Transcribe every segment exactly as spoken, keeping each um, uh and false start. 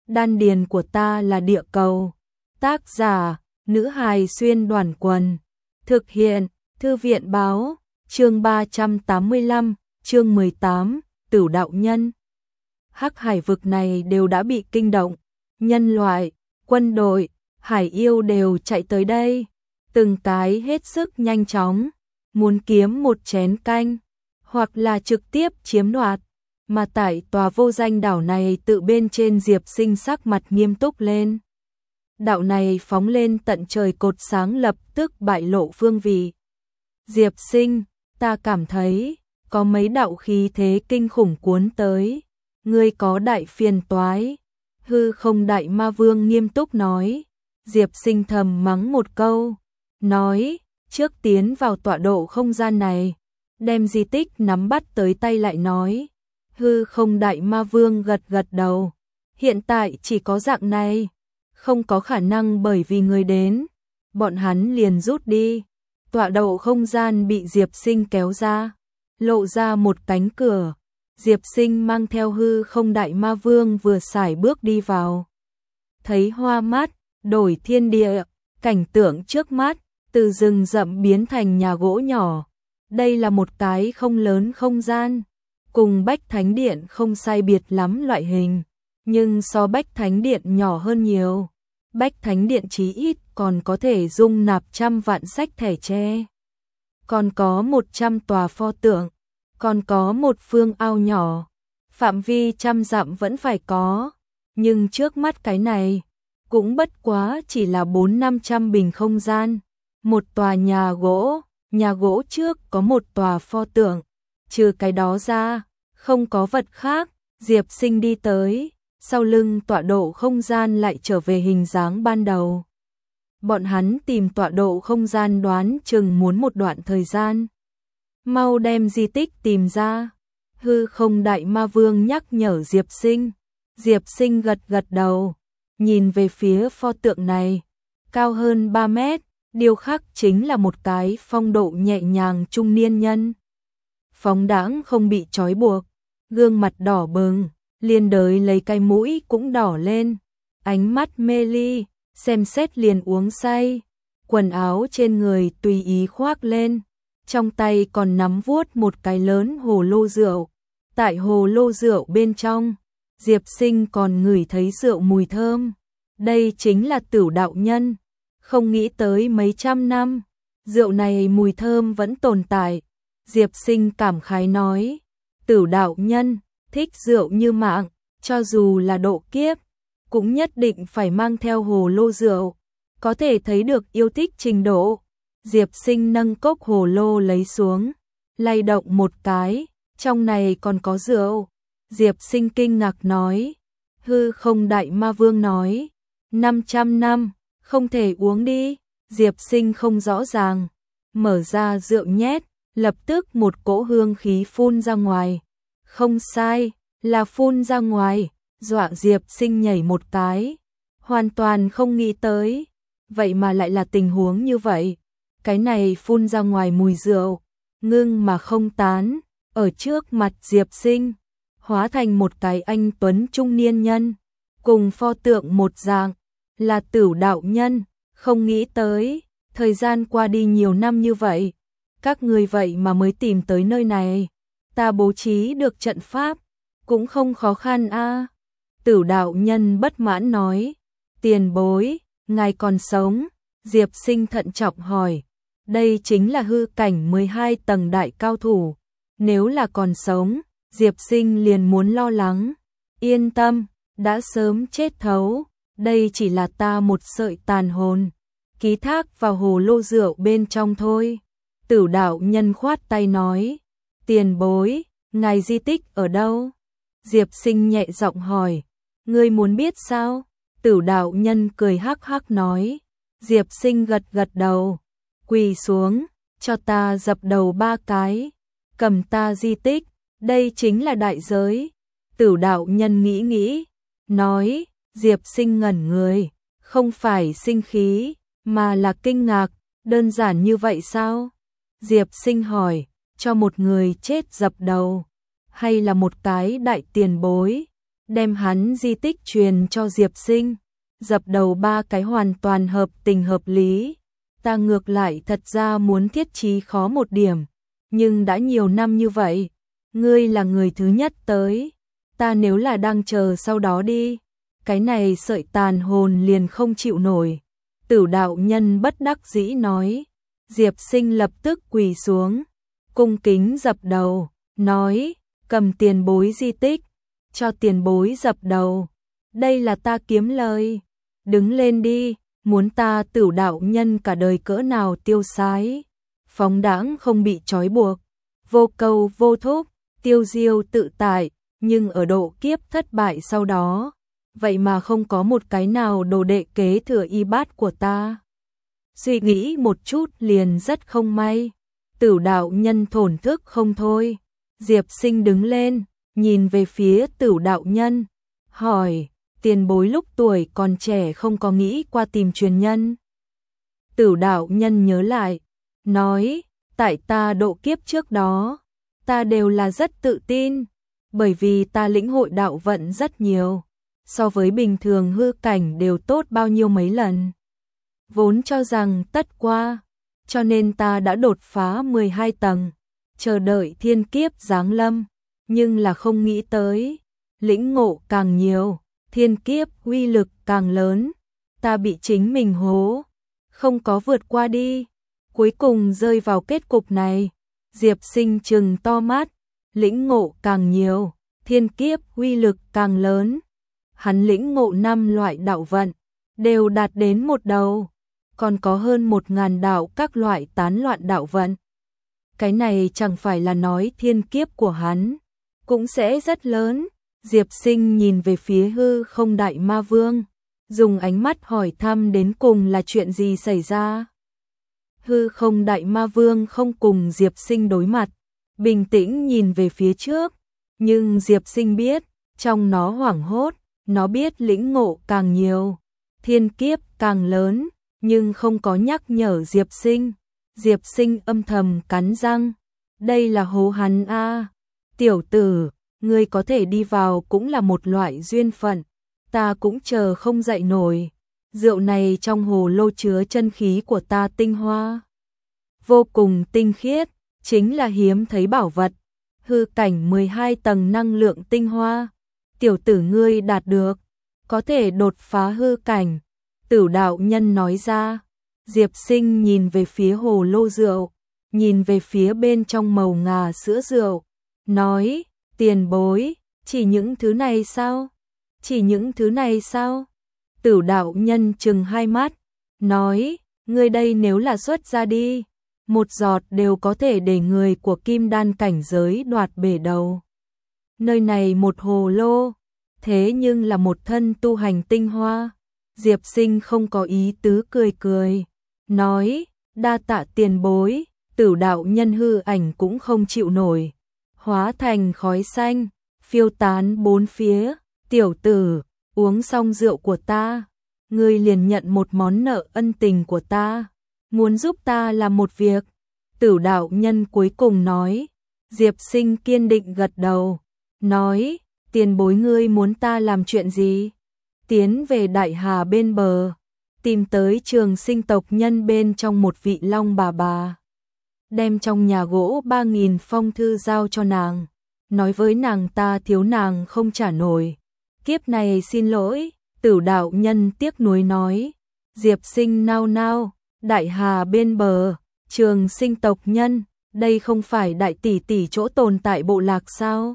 đan điền của ta là địa cầu. Tác giả, nữ hài xuyên đoàn quần. Thực hiện, thư viện báo, chương ba trăm tám mươi lăm, chương mười tám, Tửu đạo nhân. Hắc hải vực này đều đã bị kinh động, nhân loại, quân đội, hải yêu đều chạy tới đây, từng cái hết sức nhanh chóng, muốn kiếm một chén canh, hoặc là trực tiếp chiếm đoạt. Mà tại tòa vô danh đảo này tự bên trên Diệp Sinh sắc mặt nghiêm túc lên. Đạo này phóng lên tận trời cột sáng lập tức bại lộ phương vị. Diệp Sinh, ta cảm thấy có mấy đạo khí thế kinh khủng cuốn tới, ngươi có đại phiền toái. Hư Không Đại Ma Vương nghiêm túc nói. Diệp Sinh thầm mắng một câu, nói, trước tiến vào tọa độ không gian này, đem di tích nắm bắt tới tay lại nói. Hư Không Đại Ma Vương gật gật đầu, hiện tại chỉ có dạng này, không có khả năng bởi vì người đến, bọn hắn liền rút đi. Tọa độ không gian bị Diệp Sinh kéo ra, lộ ra một cánh cửa. Diệp Sinh mang theo Hư Không Đại Ma Vương vừa sải bước đi vào. Thấy hoa mắt, đổi thiên địa, cảnh tượng trước mắt, từ rừng rậm biến thành nhà gỗ nhỏ. Đây là một cái không lớn không gian, cùng Bách Thánh Điện không sai biệt lắm loại hình, nhưng so Bách Thánh Điện nhỏ hơn nhiều. Bách Thánh Điện chí ít còn có thể dung nạp trăm vạn sách thẻ tre. Còn có một trăm tòa pho tượng, còn có một phương ao nhỏ, phạm vi trăm dặm vẫn phải có, nhưng trước mắt cái này cũng bất quá chỉ là bốn năm trăm bình không gian. Một tòa nhà gỗ, nhà gỗ trước có một tòa pho tượng, trừ cái đó ra, không có vật khác. Diệp Sinh đi tới, sau lưng tọa độ không gian lại trở về hình dáng ban đầu. Bọn hắn tìm tọa độ không gian đoán chừng muốn một đoạn thời gian. Mau đem di tích tìm ra. Hư Không Đại Ma Vương nhắc nhở Diệp Sinh. Diệp Sinh gật gật đầu, nhìn về phía pho tượng này, cao hơn ba mét, điêu khắc chính là một cái phong độ nhẹ nhàng trung niên nhân. Phóng đãng không bị trói buộc, gương mặt đỏ bừng, liên đới lấy cái mũi cũng đỏ lên, ánh mắt mê ly, xem xét liền uống say, quần áo trên người tùy ý khoác lên, trong tay còn nắm vuốt một cái lớn hồ lô rượu. Tại hồ lô rượu bên trong, Diệp Sinh còn ngửi thấy rượu mùi thơm. Đây chính là Tửu đạo nhân, không nghĩ tới mấy trăm năm, rượu này mùi thơm vẫn tồn tại. Diệp Sinh cảm khái nói, Tửu đạo nhân thích rượu như mạng, cho dù là độ kiếp, cũng nhất định phải mang theo hồ lô rượu, có thể thấy được yêu thích trình độ. Diệp Sinh nâng cốc hồ lô lấy xuống, lay động một cái, trong này còn có rượu. Diệp Sinh kinh ngạc nói. Hư Không Đại Ma Vương nói, năm trăm năm, không thể uống đi. Diệp Sinh không rõ ràng, mở ra rượu nhét, lập tức một cỗ hương khí phun ra ngoài. Không sai, là phun ra ngoài, dọa Diệp Sinh nhảy một cái, hoàn toàn không nghĩ tới, vậy mà lại là tình huống như vậy. Cái này phun ra ngoài mùi rượu, ngưng mà không tán, ở trước mặt Diệp Sinh, hóa thành một cái anh tuấn trung niên nhân, cùng pho tượng một dạng, là Tửu đạo nhân. Không nghĩ tới, thời gian qua đi nhiều năm như vậy, các người vậy mà mới tìm tới nơi này. Ta bố trí được trận pháp, cũng không khó khăn a. À. Tửu đạo nhân bất mãn nói, tiền bối, ngài còn sống? Diệp Sinh thận trọng hỏi, đây chính là hư cảnh mười hai tầng đại cao thủ, nếu là còn sống, Diệp Sinh liền muốn lo lắng. Yên tâm, đã sớm chết thấu, đây chỉ là ta một sợi tàn hồn, ký thác vào hồ lô rượu bên trong thôi. Tửu đạo nhân khoát tay nói, tiền bối, ngài di tích ở đâu? Diệp Sinh nhẹ giọng hỏi, ngươi muốn biết sao? Tửu đạo nhân cười hắc hắc nói. Diệp Sinh gật gật đầu, quỳ xuống, cho ta dập đầu ba cái, cầm ta di tích, đây chính là đại giới. Tửu đạo nhân nghĩ nghĩ, nói. Diệp Sinh ngẩn người, không phải sinh khí, mà là kinh ngạc, đơn giản như vậy sao? Diệp Sinh hỏi, cho một người chết dập đầu, hay là một cái đại tiền bối? đem hắn di tích truyền cho Diệp Sinh. Dập đầu ba cái hoàn toàn hợp tình hợp lý. Ta ngược lại thật ra muốn thiết trí khó một điểm, nhưng đã nhiều năm như vậy, ngươi là người thứ nhất tới, ta nếu là đang chờ sau đó đi, cái này sợi tàn hồn liền không chịu nổi. Tử đạo nhân bất đắc dĩ nói. Diệp Sinh lập tức quỳ xuống, cung kính dập đầu, nói, cầm tiền bối di tích, cho tiền bối dập đầu, đây là ta kiếm lời, đứng lên đi, muốn ta Tử đạo nhân cả đời cỡ nào tiêu sái, phóng đãng không bị trói buộc, vô câu vô thúc, tiêu diêu tự tại, nhưng ở độ kiếp thất bại sau đó, vậy mà không có một cái nào đồ đệ kế thừa y bát của ta. Suy nghĩ một chút liền rất không may. Tử đạo nhân thổn thức không thôi. Diệp Sinh đứng lên, nhìn về phía Tử đạo nhân, hỏi, tiền bối lúc tuổi còn trẻ không có nghĩ qua tìm truyền nhân. Tử đạo nhân nhớ lại, nói, tại ta độ kiếp trước đó, ta đều là rất tự tin, bởi vì ta lĩnh hội đạo vận rất nhiều, so với bình thường hư cảnh đều tốt bao nhiêu mấy lần. Vốn cho rằng tất qua, cho nên ta đã đột phá mười hai tầng, chờ đợi thiên kiếp giáng lâm, nhưng là không nghĩ tới, lĩnh ngộ càng nhiều, thiên kiếp uy lực càng lớn, ta bị chính mình hố, không có vượt qua đi, cuối cùng rơi vào kết cục này. Diệp Sinh trừng to mắt, lĩnh ngộ càng nhiều, thiên kiếp uy lực càng lớn, hắn lĩnh ngộ năm loại đạo vận, đều đạt đến một đầu, còn có hơn một ngàn đạo các loại tán loạn đạo vận. Cái này chẳng phải là nói thiên kiếp của hắn cũng sẽ rất lớn. Diệp Sinh nhìn về phía hư không đại ma vương, dùng ánh mắt hỏi thăm đến cùng là chuyện gì xảy ra. Hư không đại ma vương không cùng Diệp Sinh đối mặt, bình tĩnh nhìn về phía trước, nhưng Diệp Sinh biết, trong nó hoảng hốt, nó biết lĩnh ngộ càng nhiều, thiên kiếp càng lớn, nhưng không có nhắc nhở Diệp Sinh. Diệp Sinh âm thầm cắn răng, đây là hố hắn a, tiểu tử, ngươi có thể đi vào cũng là một loại duyên phận, ta cũng chờ không dậy nổi. Rượu này trong hồ lô chứa chân khí của ta tinh hoa, vô cùng tinh khiết, chính là hiếm thấy bảo vật, hư cảnh mười hai tầng năng lượng tinh hoa, tiểu tử ngươi đạt được, có thể đột phá hư cảnh. Tử đạo nhân nói ra. Diệp Sinh nhìn về phía hồ lô rượu, nhìn về phía bên trong màu ngà sữa rượu, nói, tiền bối, chỉ những thứ này sao? Chỉ những thứ này sao? Tử đạo nhân trừng hai mắt, nói, ngươi đây nếu là xuất ra đi, một giọt đều có thể để người của kim đan cảnh giới đoạt bể đầu. Nơi này một hồ lô, thế nhưng là một thân tu hành tinh hoa. Diệp Sinh không có ý tứ cười cười, nói, đa tạ tiền bối. Tử đạo nhân hư ảnh cũng không chịu nổi, hóa thành khói xanh, phiêu tán bốn phía. Tiểu tử, uống xong rượu của ta, ngươi liền nhận một món nợ ân tình của ta, muốn giúp ta làm một việc. Tử đạo nhân cuối cùng nói. Diệp Sinh kiên định gật đầu, nói, tiền bối ngươi muốn ta làm chuyện gì? Tiến về Đại Hà bên bờ, tìm tới Trường Sinh tộc nhân bên trong một vị long bà bà, đem trong nhà gỗ ba nghìn phong thư giao cho nàng, nói với nàng ta thiếu nàng không trả nổi, kiếp này xin lỗi. Tử đạo nhân tiếc nuối nói. Diệp Sinh nao nao, Đại Hà bên bờ, Trường Sinh tộc nhân, đây không phải đại tỷ tỷ chỗ tồn tại bộ lạc sao?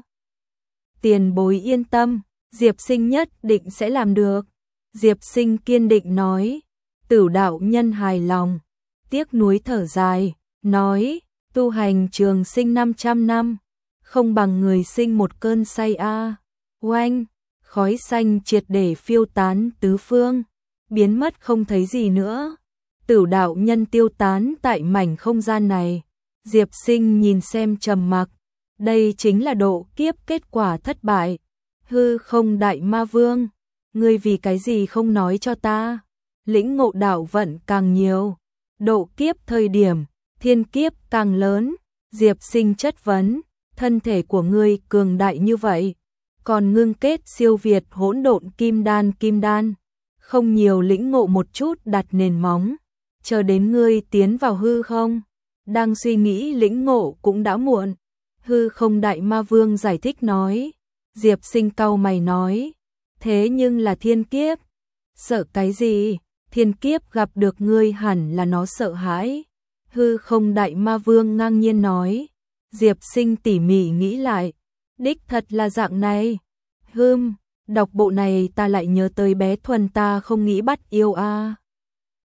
Tiền bối yên tâm, Diệp Sinh nhất định sẽ làm được. Diệp Sinh kiên định nói. Tử đạo nhân hài lòng, tiếc nuối thở dài, nói, tu hành trường sinh năm trăm năm, không bằng người sinh một cơn say a. Oanh, khói xanh triệt để phiêu tán tứ phương, biến mất không thấy gì nữa. Tử đạo nhân tiêu tán tại mảnh không gian này. Diệp Sinh nhìn xem trầm mặc, đây chính là độ kiếp kết quả thất bại. Hư không đại ma vương, ngươi vì cái gì không nói cho ta? Lĩnh ngộ đạo vận càng nhiều, độ kiếp thời điểm, thiên kiếp càng lớn. Diệp Sinh chất vấn, thân thể của ngươi cường đại như vậy, còn ngưng kết siêu việt hỗn độn kim đan kim đan, không nhiều lĩnh ngộ một chút đặt nền móng, chờ đến ngươi tiến vào hư không, đang suy nghĩ lĩnh ngộ cũng đã muộn. Hư không đại ma vương giải thích nói. Diệp Sinh cau mày nói, thế nhưng là thiên kiếp, sợ cái gì, thiên kiếp gặp được ngươi hẳn là nó sợ hãi. Hư không đại ma vương ngang nhiên nói. Diệp Sinh tỉ mỉ nghĩ lại, đích thật là dạng này. Hừm, đọc bộ này ta lại nhớ tới bé Thuần ta không nghĩ bắt yêu a. À.